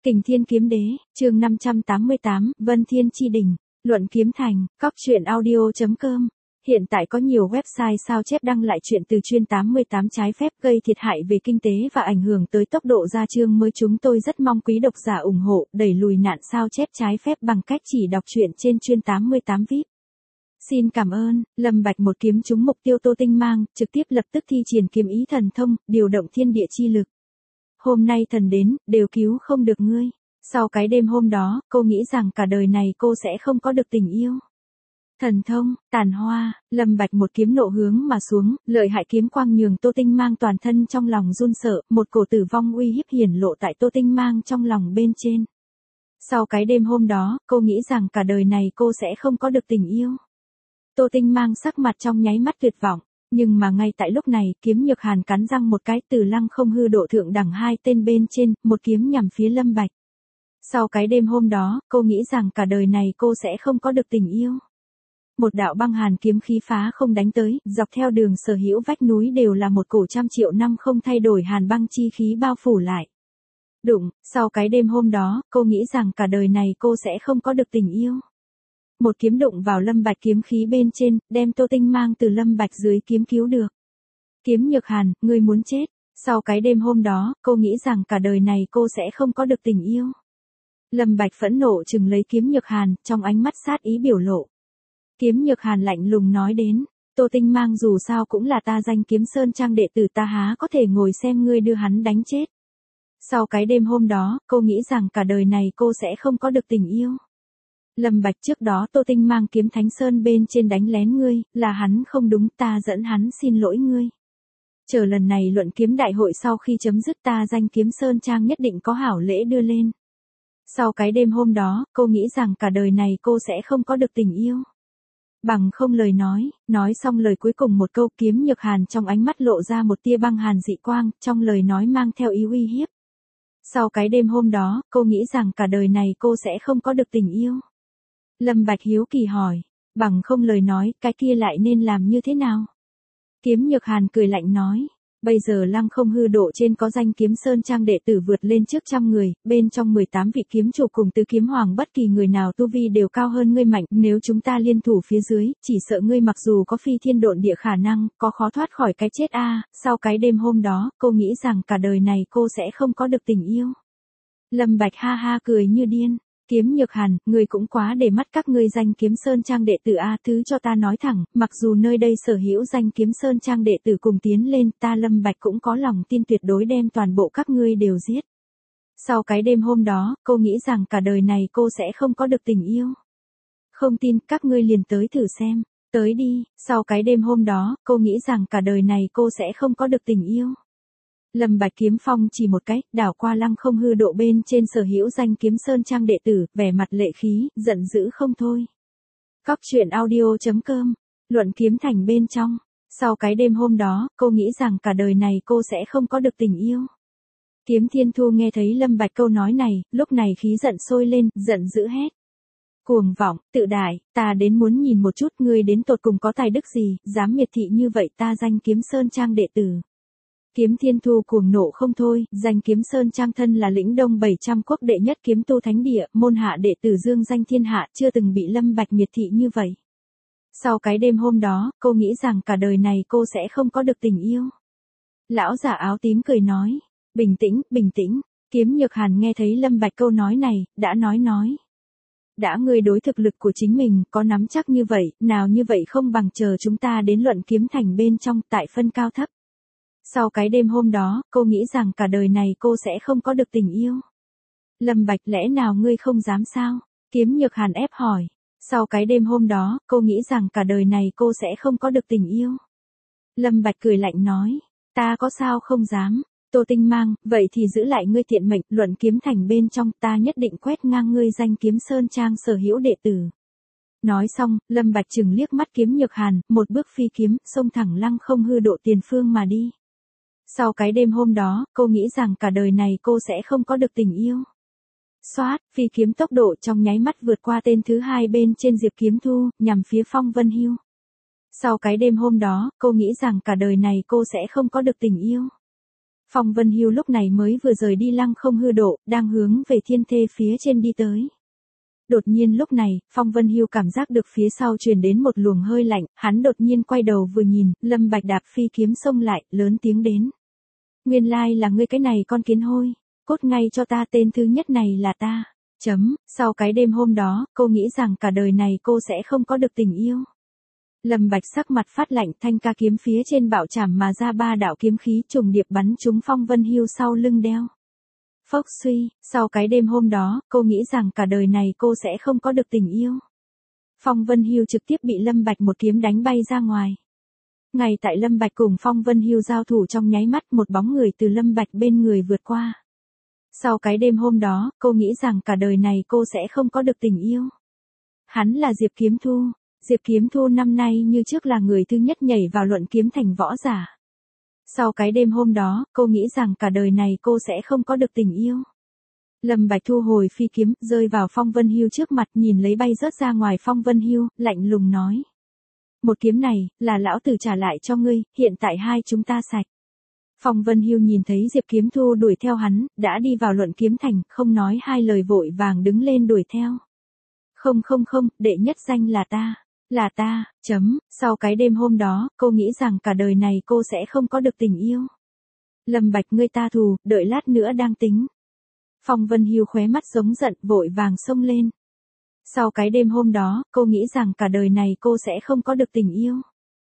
Kình Thiên Kiếm Đế, chương 588, Vân Thiên Chi Đỉnh, Luận Kiếm Thành, Cóc Truyện Audio.com. Hiện tại có nhiều website sao chép đăng lại chuyện từ chuyên 88 trái phép gây thiệt hại về kinh tế và ảnh hưởng tới tốc độ ra chương mới. Chúng tôi rất mong quý độc giả ủng hộ, đẩy lùi nạn sao chép trái phép bằng cách chỉ đọc truyện trên chuyên 88 VIP. Xin cảm ơn. Lâm Bạch một kiếm trúng mục tiêu Tô Tinh Mang, trực tiếp lập tức thi triển kiếm ý thần thông, điều động thiên địa chi lực. Hôm nay thần đến, đều cứu không được ngươi. Sau cái đêm hôm đó, cô nghĩ rằng cả đời này cô sẽ không có được tình yêu. Thần thông, tàn hoa, Lâm Bạch một kiếm nộ hướng mà xuống, lợi hại kiếm quang nhường Tô Tinh Mang toàn thân trong lòng run sợ, một cổ tử vong uy hiếp hiển lộ tại Tô Tinh Mang trong lòng bên trên. Sau cái đêm hôm đó, cô nghĩ rằng cả đời này cô sẽ không có được tình yêu. Tô Tinh Mang sắc mặt trong nháy mắt tuyệt vọng, nhưng mà ngay tại lúc này, Kiếm Nhược Hàn cắn răng một cái từ lăng không hư độ thượng đẳng hai tên bên trên, một kiếm nhằm phía Lâm Bạch. Sau cái đêm hôm đó, cô nghĩ rằng cả đời này cô sẽ không có được tình yêu. Một đạo băng hàn kiếm khí phá không đánh tới, dọc theo đường sở hữu vách núi đều là một cổ trăm triệu năm không thay đổi hàn băng chi khí bao phủ lại. Đụng, sau cái đêm hôm đó, cô nghĩ rằng cả đời này cô sẽ không có được tình yêu. Một kiếm đụng vào Lâm Bạch kiếm khí bên trên, đem Tô Tinh Mang từ Lâm Bạch dưới kiếm cứu được. Kiếm Nhược Hàn, ngươi muốn chết. Sau cái đêm hôm đó, cô nghĩ rằng cả đời này cô sẽ không có được tình yêu. Lâm Bạch phẫn nộ chừng lấy Kiếm Nhược Hàn, trong ánh mắt sát ý biểu lộ. Kiếm Nhược Hàn lạnh lùng nói đến, Tô Tinh Mang dù sao cũng là ta danh Kiếm Sơn Trang đệ tử, ta há có thể ngồi xem ngươi đưa hắn đánh chết. Sau cái đêm hôm đó, cô nghĩ rằng cả đời này cô sẽ không có được tình yêu. Lâm Bạch trước đó Tô Tinh Mang Kiếm Thánh Sơn bên trên đánh lén ngươi, là hắn không đúng, ta dẫn hắn xin lỗi ngươi. Chờ lần này luận kiếm đại hội sau khi chấm dứt, ta danh Kiếm Sơn Trang nhất định có hảo lễ đưa lên. Sau cái đêm hôm đó, cô nghĩ rằng cả đời này cô sẽ không có được tình yêu. Bằng không lời nói xong lời cuối cùng một câu, Kiếm Nhược Hàn trong ánh mắt lộ ra một tia băng hàn dị quang, trong lời nói mang theo ý uy hiếp. Sau cái đêm hôm đó, cô nghĩ rằng cả đời này cô sẽ không có được tình yêu. Lâm Bạch hiếu kỳ hỏi, bằng không lời nói, cái kia lại nên làm như thế nào? Kiếm Nhược Hàn cười lạnh nói, bây giờ lăng không hư độ trên có danh Kiếm Sơn Trang đệ tử vượt lên trước 100 người, bên trong 18 vị kiếm chủ cùng tứ kiếm hoàng bất kỳ người nào tu vi đều cao hơn ngươi mạnh, nếu chúng ta liên thủ phía dưới, chỉ sợ ngươi mặc dù có phi thiên độn địa khả năng, có khó thoát khỏi cái chết a. Sau cái đêm hôm đó, cô nghĩ rằng cả đời này cô sẽ không có được tình yêu. Lâm Bạch ha ha cười như điên. Kiếm Nhược Hàn, ngươi cũng quá để mắt các ngươi danh Kiếm Sơn Trang đệ tử a, thứ cho ta nói thẳng, mặc dù nơi đây sở hữu danh Kiếm Sơn Trang đệ tử cùng tiến lên, ta Lâm Bạch cũng có lòng tin tuyệt đối đem toàn bộ các ngươi đều giết. Sau cái đêm hôm đó, cô nghĩ rằng cả đời này cô sẽ không có được tình yêu. Không tin, các ngươi liền tới thử xem, tới đi. Sau cái đêm hôm đó, cô nghĩ rằng cả đời này cô sẽ không có được tình yêu. Lâm Bạch kiếm phong chỉ một cái, đảo qua lăng không hư độ bên trên sở hữu danh Kiếm Sơn Trang đệ tử, vẻ mặt lệ khí, giận dữ không thôi. Cóc Truyện Audio.com, Luận Kiếm Thành bên trong. Sau cái đêm hôm đó, cô nghĩ rằng cả đời này cô sẽ không có được tình yêu. Kiếm Thiên Thu nghe thấy Lâm Bạch câu nói này, lúc này khí giận sôi lên, giận dữ hét. Cuồng vọng, tự đại, ta đến muốn nhìn một chút ngươi đến tột cùng có tài đức gì, dám miệt thị như vậy ta danh Kiếm Sơn Trang đệ tử. Kiếm Thiên Thu cuồng nộ không thôi, danh Kiếm Sơn Trang thân là lĩnh đông 700 quốc đệ nhất kiếm tu thánh địa, môn hạ đệ tử dương danh thiên hạ, chưa từng bị Lâm Bạch miệt thị như vậy. Sau cái đêm hôm đó, cô nghĩ rằng cả đời này cô sẽ không có được tình yêu. Lão giả áo tím cười nói, bình tĩnh, bình tĩnh. Kiếm Nhược Hàn nghe thấy Lâm Bạch câu nói này, đã nói. Đã ngươi đối thực lực của chính mình có nắm chắc như vậy, nào như vậy không bằng chờ chúng ta đến luận kiếm thành bên trong tại phân cao thấp. Sau cái đêm hôm đó, cô nghĩ rằng cả đời này cô sẽ không có được tình yêu. Lâm Bạch, lẽ nào ngươi không dám sao? Kiếm Nhược Hàn ép hỏi. Sau cái đêm hôm đó, cô nghĩ rằng cả đời này cô sẽ không có được tình yêu. Lâm Bạch cười lạnh nói, ta có sao không dám. Tô Tinh Mang, vậy thì giữ lại ngươi tiện mệnh, luận kiếm thành bên trong, ta nhất định quét ngang ngươi danh Kiếm Sơn Trang sở hữu đệ tử. Nói xong, Lâm Bạch chừng liếc mắt Kiếm Nhược Hàn, một bước phi kiếm, xông thẳng lăng không hư độ tiền phương mà đi. Sau cái đêm hôm đó, cô nghĩ rằng cả đời này cô sẽ không có được tình yêu. Xoát, phi kiếm tốc độ trong nháy mắt vượt qua tên thứ hai bên trên Diệp Kiếm Thu, nhằm phía Phong Vân Hưu. Sau cái đêm hôm đó, cô nghĩ rằng cả đời này cô sẽ không có được tình yêu. Phong Vân Hưu lúc này mới vừa rời đi Lăng Không Hư Độ, đang hướng về thiên thê phía trên đi tới. Đột nhiên lúc này, Phong Vân Hưu cảm giác được phía sau truyền đến một luồng hơi lạnh, hắn đột nhiên quay đầu vừa nhìn, Lâm Bạch đạp phi kiếm xông lại, lớn tiếng đến. Nguyên lai là ngươi cái này con kiến hôi, cốt ngay cho ta, tên thứ nhất này là ta. Sau cái đêm hôm đó, cô nghĩ rằng cả đời này cô sẽ không có được tình yêu. Lâm Bạch sắc mặt phát lạnh, thanh ca kiếm phía trên bạo chảm mà ra 3 đạo kiếm khí trùng điệp bắn trúng Phong Vân Hưu sau lưng đeo. Phốc suy, sau cái đêm hôm đó, cô nghĩ rằng cả đời này cô sẽ không có được tình yêu. Phong Vân Hưu trực tiếp bị Lâm Bạch một kiếm đánh bay ra ngoài. Ngay tại Lâm Bạch cùng Phong Vân Hưu giao thủ trong nháy mắt, một bóng người từ Lâm Bạch bên người vượt qua. Sau cái đêm hôm đó, cô nghĩ rằng cả đời này cô sẽ không có được tình yêu. Hắn là Diệp Kiếm Thu. Diệp Kiếm Thu năm nay như trước là người thứ nhất nhảy vào luận kiếm thành võ giả. Sau cái đêm hôm đó, cô nghĩ rằng cả đời này cô sẽ không có được tình yêu. Lâm Bạch thu hồi phi kiếm, rơi vào Phong Vân Hưu trước mặt, nhìn lấy bay rớt ra ngoài Phong Vân Hưu, lạnh lùng nói. Một kiếm này, là lão tử trả lại cho ngươi, hiện tại hai chúng ta sạch. Phong Vân Hưu nhìn thấy Diệp Kiếm Thu đuổi theo hắn, đã đi vào luận kiếm thành, không nói hai lời vội vàng đứng lên đuổi theo. Không, đệ nhất danh là ta. Là ta. Sau cái đêm hôm đó, cô nghĩ rằng cả đời này cô sẽ không có được tình yêu. Lâm Bạch, ngươi ta thù, đợi lát nữa đang tính. Phong Vân Hưu khóe mắt giống giận, vội vàng xông lên. Sau cái đêm hôm đó, cô nghĩ rằng cả đời này cô sẽ không có được tình yêu.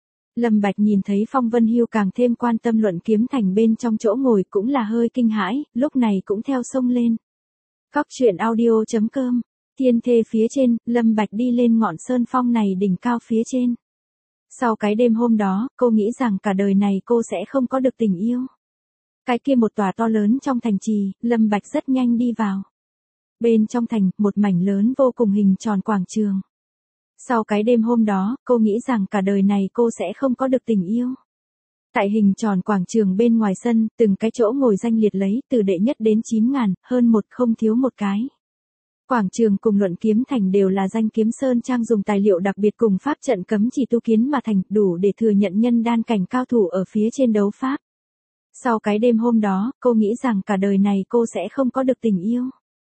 Lâm Bạch nhìn thấy Phong Vân Hưu càng thêm quan tâm luận kiếm thành bên trong chỗ ngồi, cũng là hơi kinh hãi, lúc này cũng theo xông lên. Cóc truyện audio.com. Thiên thê phía trên, Lâm Bạch đi lên ngọn sơn phong này đỉnh cao phía trên. Sau cái đêm hôm đó, cô nghĩ rằng cả đời này cô sẽ không có được tình yêu. Cái kia một tòa to lớn trong thành trì, Lâm Bạch rất nhanh đi vào. Bên trong thành, một mảnh lớn vô cùng hình tròn quảng trường. Sau cái đêm hôm đó, cô nghĩ rằng cả đời này cô sẽ không có được tình yêu. Tại hình tròn quảng trường bên ngoài sân, từng cái chỗ ngồi danh liệt lấy, từ đệ nhất đến 9.000, hơn một không thiếu một cái. Quảng trường cùng luận kiếm thành đều là danh kiếm sơn trang dùng tài liệu đặc biệt cùng pháp trận cấm chỉ tu kiến mà thành, đủ để thừa nhận nhân đan cảnh cao thủ ở phía trên đấu pháp. Sau cái đêm hôm đó, cô nghĩ rằng cả đời này cô sẽ không có được tình yêu.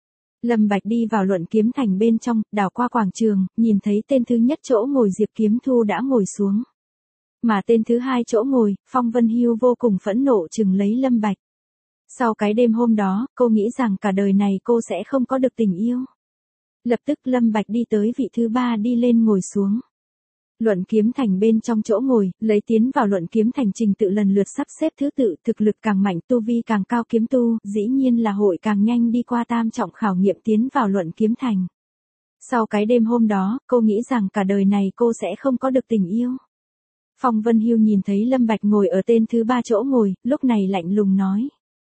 Lâm Bạch đi vào luận kiếm thành bên trong, đảo qua quảng trường, nhìn thấy tên thứ nhất chỗ ngồi Diệp Kiếm Thu đã ngồi xuống. Mà tên thứ hai chỗ ngồi, Phong Vân Hưu vô cùng phẫn nộ trừng lấy Lâm Bạch. Sau cái đêm hôm đó, cô nghĩ rằng cả đời này cô sẽ không có được tình yêu. Lập tức Lâm Bạch đi tới vị thứ ba đi lên ngồi xuống. Luận kiếm thành bên trong chỗ ngồi, lấy tiến vào luận kiếm thành trình tự lần lượt sắp xếp thứ tự, thực lực càng mạnh, tu vi càng cao kiếm tu, dĩ nhiên là hội càng nhanh đi qua tam trọng khảo nghiệm tiến vào luận kiếm thành. Sau cái đêm hôm đó, cô nghĩ rằng cả đời này cô sẽ không có được tình yêu. Phong Vân Hưu nhìn thấy Lâm Bạch ngồi ở tên thứ ba chỗ ngồi, lúc này lạnh lùng nói.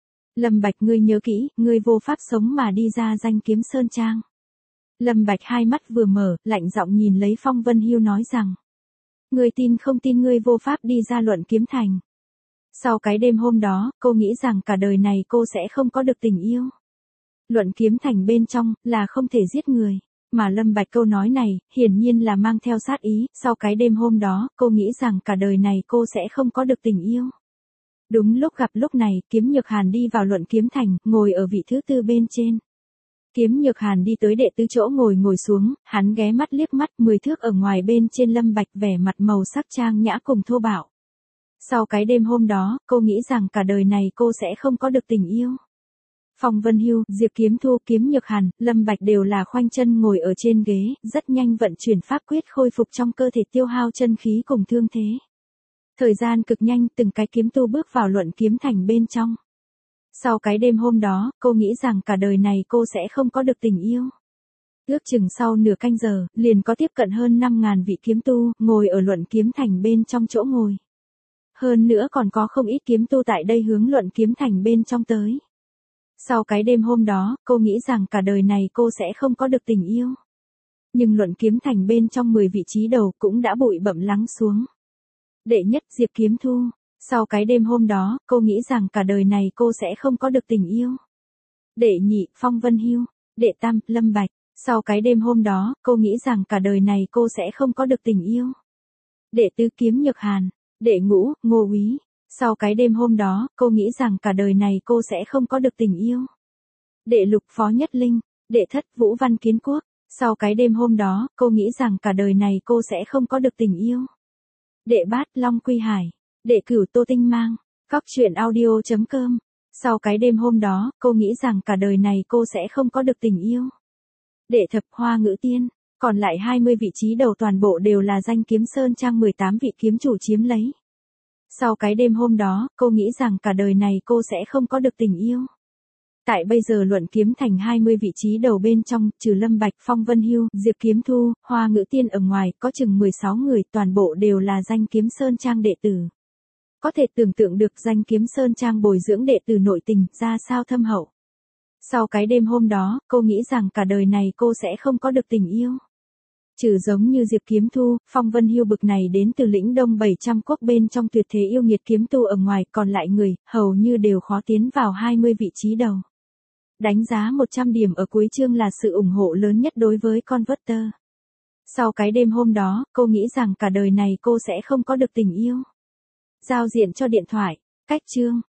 Lâm Bạch, ngươi nhớ kỹ, ngươi vô pháp sống mà đi ra danh kiếm sơn trang. Lâm Bạch hai mắt vừa mở, lạnh giọng nhìn lấy Phong Vân Hưu nói rằng. Ngươi tin không tin ngươi vô pháp đi ra luận kiếm thành. Sau cái đêm hôm đó, cô nghĩ rằng cả đời này cô sẽ không có được tình yêu. Luận kiếm thành bên trong, là không thể giết người. Mà Lâm Bạch câu nói này, hiển nhiên là mang theo sát ý, sau cái đêm hôm đó, cô nghĩ rằng cả đời này cô sẽ không có được tình yêu. Đúng lúc gặp lúc này, Kiếm Nhược Hàn đi vào luận kiếm thành, ngồi ở vị thứ tư bên trên. Kiếm Nhược Hàn đi tới đệ tứ chỗ ngồi xuống, hắn ghé mắt liếc mắt 10 thước ở ngoài bên trên Lâm Bạch, vẻ mặt màu sắc trang nhã cùng thô bạo. Sau cái đêm hôm đó, cô nghĩ rằng cả đời này cô sẽ không có được tình yêu. Phong Vân Hưu, Diệp Kiếm Thu, Kiếm Nhược Hàn, Lâm Bạch đều là khoanh chân ngồi ở trên ghế, rất nhanh vận chuyển pháp quyết khôi phục trong cơ thể tiêu hao chân khí cùng thương thế. Thời gian cực nhanh, từng cái kiếm tu bước vào luận kiếm thành bên trong. Sau cái đêm hôm đó, cô nghĩ rằng cả đời này cô sẽ không có được tình yêu. Ước chừng sau nửa canh giờ, liền có tiếp cận hơn 5.000 vị kiếm tu, ngồi ở luận kiếm thành bên trong chỗ ngồi. Hơn nữa còn có không ít kiếm tu tại đây hướng luận kiếm thành bên trong tới. Sau cái đêm hôm đó, cô nghĩ rằng cả đời này cô sẽ không có được tình yêu. Nhưng luận kiếm thành bên trong 10 vị trí đầu cũng đã bụi bặm lắng xuống. Đệ nhất Diệp Kiếm Thu. Sau cái đêm hôm đó, cô nghĩ rằng cả đời này cô sẽ không có được tình yêu. Đệ nhị, Phong Vân Hưu. Đệ tam, Lâm Bạch. Sau cái đêm hôm đó, cô nghĩ rằng cả đời này cô sẽ không có được tình yêu. Đệ tứ, Kiếm Nhược Hàn. Đệ ngũ, Ngô Úy. Sau cái đêm hôm đó, cô nghĩ rằng cả đời này cô sẽ không có được tình yêu. Đệ lục Phó Nhất Linh, đệ thất Vũ Văn Kiến Quốc. Sau cái đêm hôm đó, cô nghĩ rằng cả đời này cô sẽ không có được tình yêu. Đệ bát Long Quy Hải, đệ cửu Tô Tinh Mang. Cóc truyện audio.com. Sau cái đêm hôm đó, cô nghĩ rằng cả đời này cô sẽ không có được tình yêu. Đệ thập Hoa Ngữ Tiên, còn lại 20 vị trí đầu toàn bộ đều là danh kiếm sơn trang 18 vị kiếm chủ chiếm lấy. Sau cái đêm hôm đó, cô nghĩ rằng cả đời này cô sẽ không có được tình yêu. Tại bây giờ luận kiếm thành 20 vị trí đầu bên trong, trừ Lâm Bạch, Phong Vân Hưu, Diệp Kiếm Thu, Hoa Ngữ Tiên ở ngoài, có chừng 16 người, toàn bộ đều là danh kiếm sơn trang đệ tử. Có thể tưởng tượng được danh kiếm sơn trang bồi dưỡng đệ tử nội tình ra sao thâm hậu. Sau cái đêm hôm đó, cô nghĩ rằng cả đời này cô sẽ không có được tình yêu. Trừ giống như Diệp Kiếm Thu, Phong Vân Hưu bực này đến từ lĩnh Đông 700 quốc bên trong tuyệt thế yêu nghiệt kiếm tu ở ngoài, còn lại người, hầu như đều khó tiến vào 20 vị trí đầu. Đánh giá 100 điểm ở cuối chương là sự ủng hộ lớn nhất đối với Converter. Sau cái đêm hôm đó, cô nghĩ rằng cả đời này cô sẽ không có được tình yêu. Giao diện cho điện thoại, cách chương.